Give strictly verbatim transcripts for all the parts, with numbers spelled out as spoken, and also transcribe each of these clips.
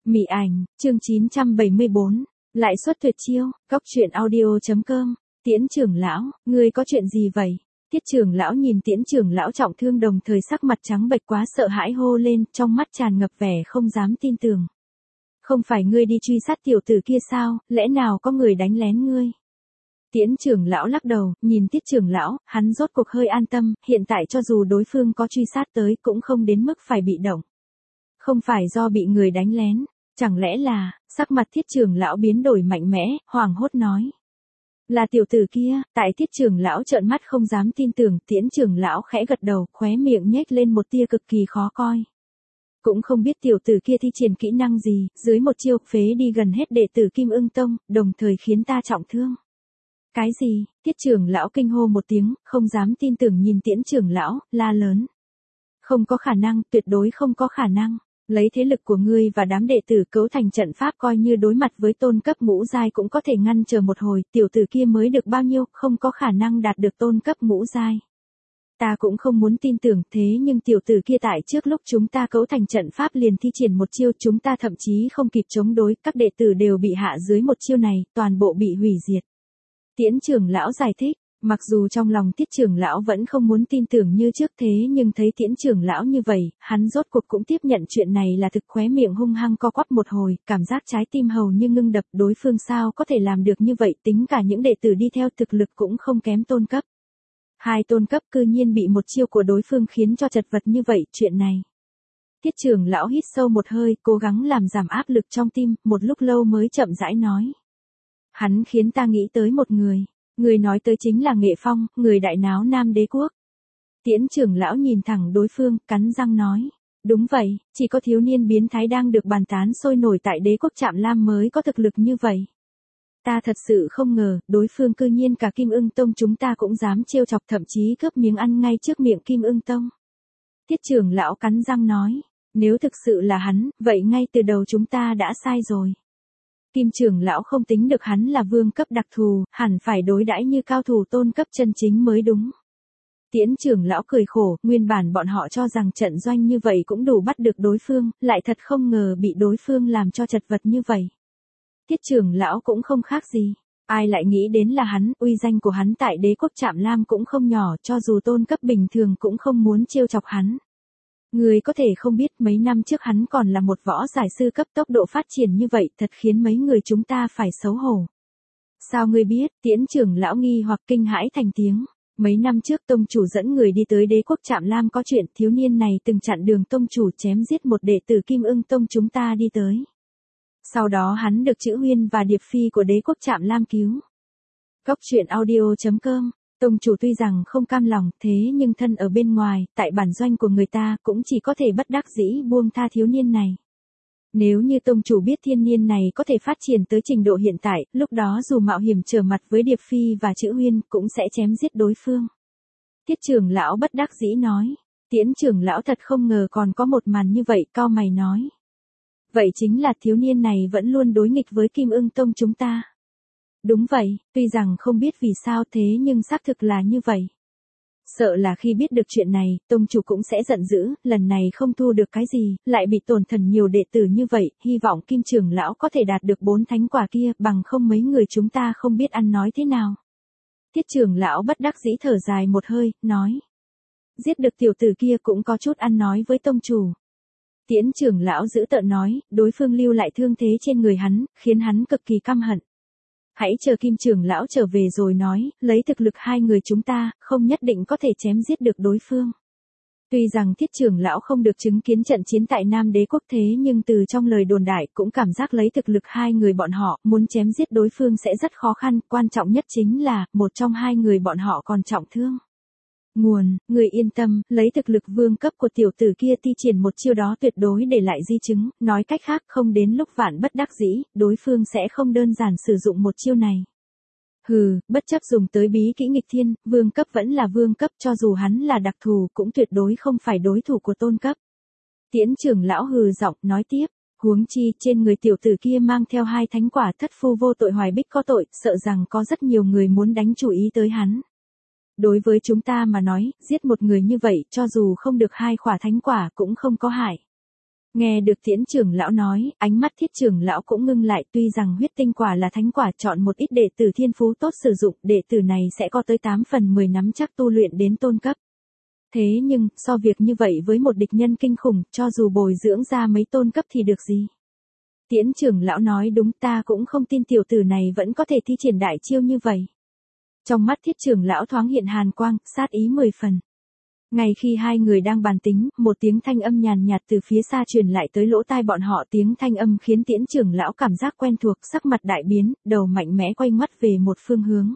Mị ảnh, chương chín trăm bảy mươi bốn, lại xuất tuyệt chiêu, góc truyện audio.com, Tiễn trưởng lão, ngươi có chuyện gì vậy? Tiết trưởng lão nhìn Tiễn trưởng lão trọng thương đồng thời sắc mặt trắng bệch quá sợ hãi hô lên, trong mắt tràn ngập vẻ không dám tin tưởng. Không phải ngươi đi truy sát tiểu tử kia sao, lẽ nào có người đánh lén ngươi? Tiễn trưởng lão lắc đầu, nhìn Tiết trưởng lão, hắn rốt cuộc hơi an tâm, hiện tại cho dù đối phương có truy sát tới cũng không đến mức phải bị động. Không phải do bị người đánh lén, chẳng lẽ là, sắc mặt Tiết trưởng lão biến đổi mạnh mẽ, hoảng hốt nói. Là tiểu tử kia, tại Tiết trưởng lão trợn mắt không dám tin tưởng, Tiễn trưởng lão khẽ gật đầu, khóe miệng nhếch lên một tia cực kỳ khó coi. Cũng không biết tiểu tử kia thi triển kỹ năng gì, dưới một chiêu phế đi gần hết đệ tử Kim Ưng Tông, đồng thời khiến ta trọng thương. Cái gì? Tiết trưởng lão kinh hô một tiếng, không dám tin tưởng nhìn Tiễn trưởng lão, la lớn. Không có khả năng, tuyệt đối không có khả năng. Lấy thế lực của ngươi và đám đệ tử cấu thành trận pháp coi như đối mặt với tôn cấp ngũ giai cũng có thể ngăn chờ một hồi, tiểu tử kia mới được bao nhiêu, không có khả năng đạt được tôn cấp ngũ giai. Ta cũng không muốn tin tưởng thế nhưng tiểu tử kia tại trước lúc chúng ta cấu thành trận pháp liền thi triển một chiêu chúng ta thậm chí không kịp chống đối, các đệ tử đều bị hạ dưới một chiêu này, toàn bộ bị hủy diệt. Tiễn trưởng lão giải thích. Mặc dù trong lòng Tiết trưởng lão vẫn không muốn tin tưởng như trước thế nhưng thấy Tiễn trưởng lão như vậy, hắn rốt cuộc cũng tiếp nhận chuyện này là thực, khóe miệng hung hăng co quắp một hồi, cảm giác trái tim hầu như ngưng đập, đối phương sao có thể làm được như vậy, tính cả những đệ tử đi theo thực lực cũng không kém tôn cấp. Hai tôn cấp cư nhiên bị một chiêu của đối phương khiến cho chật vật như vậy, chuyện này. Tiết trưởng lão hít sâu một hơi, cố gắng làm giảm áp lực trong tim, một lúc lâu mới chậm rãi nói. Hắn khiến ta nghĩ tới một người. Người nói tới chính là Nghệ Phong, người đại náo Nam Đế Quốc. Tiễn trưởng lão nhìn thẳng đối phương, cắn răng nói. Đúng vậy, chỉ có thiếu niên biến thái đang được bàn tán sôi nổi tại Đế Quốc Trạm Lam mới có thực lực như vậy. Ta thật sự không ngờ, đối phương cư nhiên cả Kim Ưng Tông chúng ta cũng dám trêu chọc, thậm chí cướp miếng ăn ngay trước miệng Kim Ưng Tông. Tiết trưởng lão cắn răng nói. Nếu thực sự là hắn, vậy ngay từ đầu chúng ta đã sai rồi. Kim trưởng lão không tính được hắn là vương cấp đặc thù, hẳn phải đối đãi như cao thủ tôn cấp chân chính mới đúng. Tiễn trưởng lão cười khổ, nguyên bản bọn họ cho rằng trận doanh như vậy cũng đủ bắt được đối phương, lại thật không ngờ bị đối phương làm cho chật vật như vậy. Tiết trưởng lão cũng không khác gì, ai lại nghĩ đến là hắn, uy danh của hắn tại Đế Quốc Trạm Lam cũng không nhỏ, cho dù tôn cấp bình thường cũng không muốn trêu chọc hắn. Người có thể không biết mấy năm trước hắn còn là một võ giải sư cấp, tốc độ phát triển như vậy thật khiến mấy người chúng ta phải xấu hổ. Sao ngươi biết? Tiễn trưởng lão nghi hoặc kinh hãi thành tiếng. Mấy năm trước tông chủ dẫn người đi tới Đế Quốc Trạm Lam có chuyện, thiếu niên này từng chặn đường tông chủ chém giết một đệ tử Kim Ưng Tông chúng ta đi tới. Sau đó hắn được Chữ Huyên và Điệp Phi của Đế Quốc Trạm Lam cứu. Góc truyện audio.com. Tông chủ tuy rằng không cam lòng, thế nhưng thân ở bên ngoài, tại bản doanh của người ta cũng chỉ có thể bất đắc dĩ buông tha thiếu niên này. Nếu như tông chủ biết thiên niên này có thể phát triển tới trình độ hiện tại, lúc đó dù mạo hiểm trở mặt với Điệp Phi và Chữ Huyên cũng sẽ chém giết đối phương. Tiết trưởng lão bất đắc dĩ nói. Tiễn trưởng lão thật không ngờ còn có một màn như vậy, cau mày nói. Vậy chính là thiếu niên này vẫn luôn đối nghịch với Kim Ưng Tông chúng ta. Đúng vậy, tuy rằng không biết vì sao thế nhưng xác thực là như vậy. Sợ là khi biết được chuyện này, tông chủ cũng sẽ giận dữ, lần này không thu được cái gì, lại bị tổn thần nhiều đệ tử như vậy, hy vọng Kim trưởng lão có thể đạt được bốn thánh quả kia, bằng không mấy người chúng ta không biết ăn nói thế nào. Tiết trưởng lão bất đắc dĩ thở dài một hơi, nói. Giết được tiểu tử kia cũng có chút ăn nói với tông chủ. Tiễn trưởng lão dữ tợn nói, đối phương lưu lại thương thế trên người hắn, khiến hắn cực kỳ căm hận. Hãy chờ Kim trưởng lão trở về rồi nói, lấy thực lực hai người chúng ta, không nhất định có thể chém giết được đối phương. Tuy rằng Tiết trưởng lão không được chứng kiến trận chiến tại Nam Đế Quốc thế nhưng từ trong lời đồn đại cũng cảm giác lấy thực lực hai người bọn họ, muốn chém giết đối phương sẽ rất khó khăn, quan trọng nhất chính là, một trong hai người bọn họ còn trọng thương. Nguồn, người yên tâm, lấy thực lực vương cấp của tiểu tử kia thi triển một chiêu đó tuyệt đối để lại di chứng, nói cách khác không đến lúc vạn bất đắc dĩ, đối phương sẽ không đơn giản sử dụng một chiêu này. Hừ, bất chấp dùng tới bí kỹ nghịch thiên, vương cấp vẫn là vương cấp, cho dù hắn là đặc thù cũng tuyệt đối không phải đối thủ của tôn cấp. Tiễn trưởng lão hừ giọng nói tiếp, huống chi trên người tiểu tử kia mang theo hai thánh quả, thất phu vô tội hoài bích có tội, sợ rằng có rất nhiều người muốn đánh chủ ý tới hắn. Đối với chúng ta mà nói, giết một người như vậy, cho dù không được hai khỏa thánh quả cũng không có hại. Nghe được Tiễn trưởng lão nói, ánh mắt Thiết trưởng lão cũng ngưng lại, tuy rằng huyết tinh quả là thánh quả, chọn một ít đệ tử thiên phú tốt sử dụng, đệ tử này sẽ có tới tám phần mười nắm chắc tu luyện đến tôn cấp. Thế nhưng, so việc như vậy với một địch nhân kinh khủng, cho dù bồi dưỡng ra mấy tôn cấp thì được gì? Tiễn trưởng lão nói đúng, ta cũng không tin tiểu tử này vẫn có thể thi triển đại chiêu như vậy. Trong mắt Thiết trưởng lão thoáng hiện hàn quang, sát ý mười phần. Ngay khi hai người đang bàn tính, một tiếng thanh âm nhàn nhạt từ phía xa truyền lại tới lỗ tai bọn họ, tiếng thanh âm khiến Tiễn trưởng lão cảm giác quen thuộc, sắc mặt đại biến, đầu mạnh mẽ quay mắt về một phương hướng.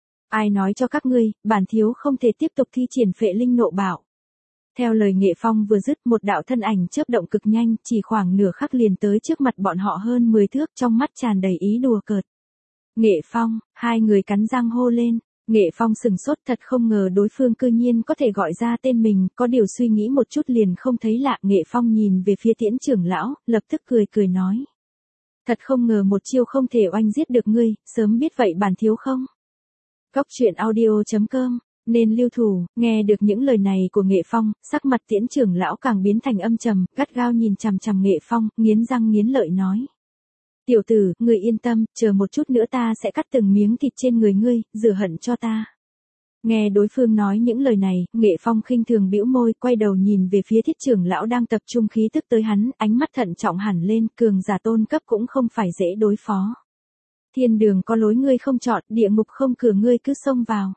Ai nói cho các ngươi, bản thiếu không thể tiếp tục thi triển phệ linh nộ bảo. Theo lời Nghệ Phong vừa dứt, một đạo thân ảnh chớp động cực nhanh, chỉ khoảng nửa khắc liền tới trước mặt bọn họ hơn mười thước, trong mắt tràn đầy ý đùa cợt. Nghệ Phong, hai người cắn răng hô lên. Nghệ Phong sừng sốt, thật không ngờ đối phương cư nhiên có thể gọi ra tên mình, có điều suy nghĩ một chút liền không thấy lạ. Nghệ Phong nhìn về phía Tiễn trưởng lão, lập tức cười cười nói. Thật không ngờ một chiêu không thể oanh giết được ngươi, sớm biết vậy bản thiếu không? Cốc truyện audio chấm com, nên lưu thủ. Nghe được những lời này của Nghệ Phong, sắc mặt Tiễn trưởng lão càng biến thành âm trầm, gắt gao nhìn chằm chằm Nghệ Phong, nghiến răng nghiến lợi nói. Tiểu tử, ngươi yên tâm, chờ một chút nữa ta sẽ cắt từng miếng thịt trên người ngươi, rửa hận cho ta. Nghe đối phương nói những lời này, Nghệ Phong khinh thường bĩu môi, quay đầu nhìn về phía Thiết trưởng lão đang tập trung khí tức tới hắn, ánh mắt thận trọng hẳn lên, cường giả tôn cấp cũng không phải dễ đối phó. Thiên đường có lối ngươi không chọn, địa ngục không cửa ngươi cứ xông vào.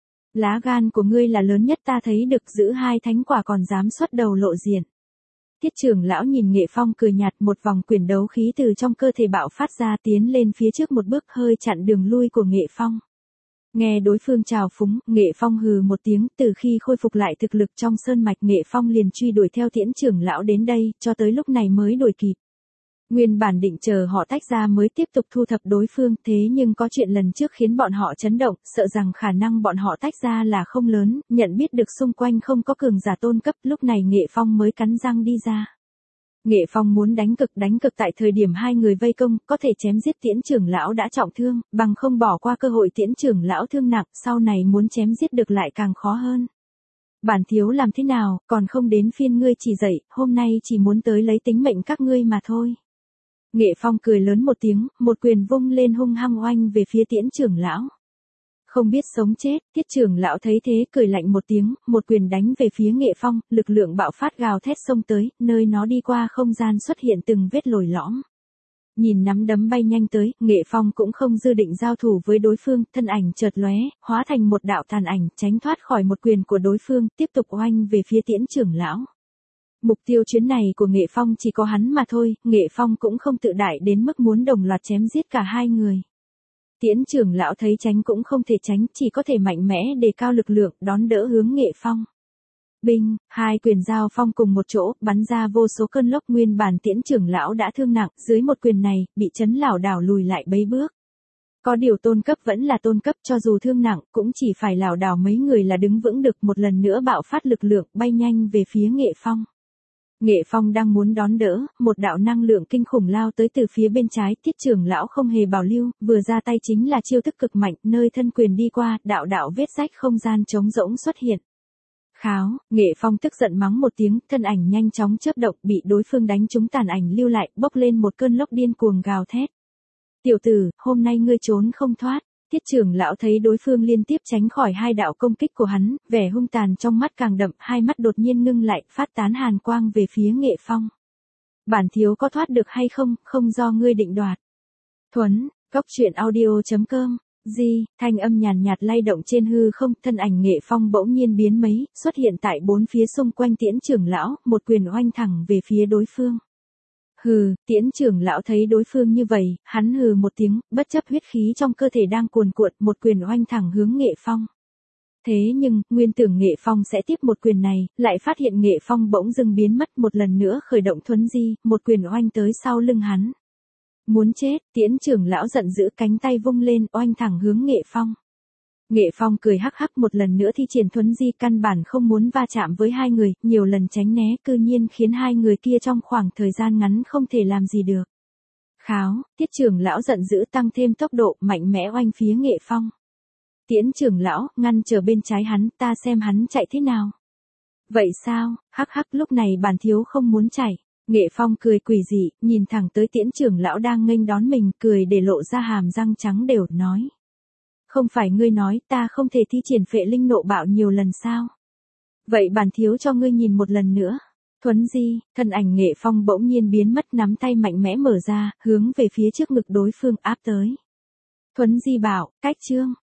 Lá gan của ngươi là lớn nhất ta thấy được, giữ hai thánh quả còn dám xuất đầu lộ diện. Thiết trưởng lão nhìn Nghệ Phong cười nhạt, một vòng quyền đấu khí từ trong cơ thể bạo phát ra, tiến lên phía trước một bước, hơi chặn đường lui của Nghệ Phong. Nghe đối phương chào phúng, Nghệ Phong hừ một tiếng, từ khi khôi phục lại thực lực trong sơn mạch, Nghệ Phong liền truy đuổi theo Tiễn trưởng lão đến đây, cho tới lúc này mới đuổi kịp. Nguyên bản định chờ họ tách ra mới tiếp tục thu thập đối phương, thế nhưng có chuyện lần trước khiến bọn họ chấn động, sợ rằng khả năng bọn họ tách ra là không lớn, nhận biết được xung quanh không có cường giả tôn cấp, lúc này Nghệ Phong mới cắn răng đi ra. Nghệ Phong muốn đánh cực đánh cực tại thời điểm hai người vây công, có thể chém giết Tiễn trưởng lão đã trọng thương, bằng không bỏ qua cơ hội Tiễn trưởng lão thương nặng, sau này muốn chém giết được lại càng khó hơn. Bản thiếu làm thế nào, còn không đến phiên ngươi chỉ dạy, hôm nay chỉ muốn tới lấy tính mệnh các ngươi mà thôi. Nghệ Phong cười lớn một tiếng, một quyền vung lên hung hăng oanh về phía Tiễn trưởng lão. Không biết sống chết, Tiết trưởng lão thấy thế cười lạnh một tiếng, một quyền đánh về phía Nghệ Phong, lực lượng bạo phát gào thét xông tới, nơi nó đi qua không gian xuất hiện từng vết lồi lõm. Nhìn nắm đấm bay nhanh tới, Nghệ Phong cũng không dự định giao thủ với đối phương, thân ảnh chợt lóe, hóa thành một đạo tàn ảnh, tránh thoát khỏi một quyền của đối phương, tiếp tục oanh về phía Tiễn trưởng lão. Mục tiêu chuyến này của Nghệ Phong chỉ có hắn mà thôi, Nghệ Phong cũng không tự đại đến mức muốn đồng loạt chém giết cả hai người. Tiễn trưởng lão thấy tránh cũng không thể tránh, chỉ có thể mạnh mẽ đề cao lực lượng, đón đỡ hướng Nghệ Phong. Binh, hai quyền giao phong cùng một chỗ, bắn ra vô số cơn lốc, nguyên bản Tiễn trưởng lão đã thương nặng, dưới một quyền này, bị chấn lảo đảo lùi lại mấy bước. Có điều tôn cấp vẫn là tôn cấp, cho dù thương nặng, cũng chỉ phải lảo đảo mấy người là đứng vững được, một lần nữa bạo phát lực lượng, bay nhanh về phía Nghệ Phong. Nghệ Phong đang muốn đón đỡ, một đạo năng lượng kinh khủng lao tới từ phía bên trái, Thiết trưởng lão không hề bảo lưu, vừa ra tay chính là chiêu thức cực mạnh, nơi thân quyền đi qua, đạo đạo vết rách không gian trống rỗng xuất hiện. Kháo, Nghệ Phong tức giận mắng một tiếng, thân ảnh nhanh chóng chớp động, bị đối phương đánh trúng tàn ảnh lưu lại, bốc lên một cơn lốc điên cuồng gào thét. Tiểu tử, hôm nay ngươi trốn không thoát. Tiết trưởng lão thấy đối phương liên tiếp tránh khỏi hai đạo công kích của hắn, vẻ hung tàn trong mắt càng đậm, hai mắt đột nhiên ngưng lại, phát tán hàn quang về phía Nghệ Phong. Bản thiếu có thoát được hay không, không do ngươi định đoạt. Thuấn, cốc truyện audio chấm com, di, thanh âm nhàn nhạt lay động trên hư không, thân ảnh Nghệ Phong bỗng nhiên biến mấy, xuất hiện tại bốn phía xung quanh Tiễn trưởng lão, một quyền oanh thẳng về phía đối phương. Hừ, Tiễn trưởng lão thấy đối phương như vậy, hắn hừ một tiếng, bất chấp huyết khí trong cơ thể đang cuồn cuộn, một quyền oanh thẳng hướng Nghệ Phong. Thế nhưng, nguyên tưởng Nghệ Phong sẽ tiếp một quyền này, lại phát hiện Nghệ Phong bỗng dưng biến mất, một lần nữa khởi động thuấn di, một quyền oanh tới sau lưng hắn. Muốn chết, Tiễn trưởng lão giận dữ, cánh tay vung lên, oanh thẳng hướng Nghệ Phong. Nghệ Phong cười hắc hắc, một lần nữa thi triển thuấn di, căn bản không muốn va chạm với hai người, nhiều lần tránh né, cư nhiên khiến hai người kia trong khoảng thời gian ngắn không thể làm gì được. Kháo, Tiết trưởng lão giận dữ, tăng thêm tốc độ, mạnh mẽ oanh phía Nghệ Phong. Tiễn trưởng lão, ngăn trở bên trái hắn, ta xem hắn chạy thế nào. Vậy sao, hắc hắc, lúc này bản thiếu không muốn chạy. Nghệ Phong cười quỷ dị, nhìn thẳng tới Tiễn trưởng lão đang nghênh đón mình, cười để lộ ra hàm răng trắng đều, nói. Không phải ngươi nói ta không thể thi triển phệ linh nộ bạo nhiều lần sao? Vậy bản thiếu cho ngươi nhìn một lần nữa. Thuấn di, thân ảnh Nghệ Phong bỗng nhiên biến mất, nắm tay mạnh mẽ mở ra, hướng về phía trước ngực đối phương áp tới. Thuấn di bảo, cách chương.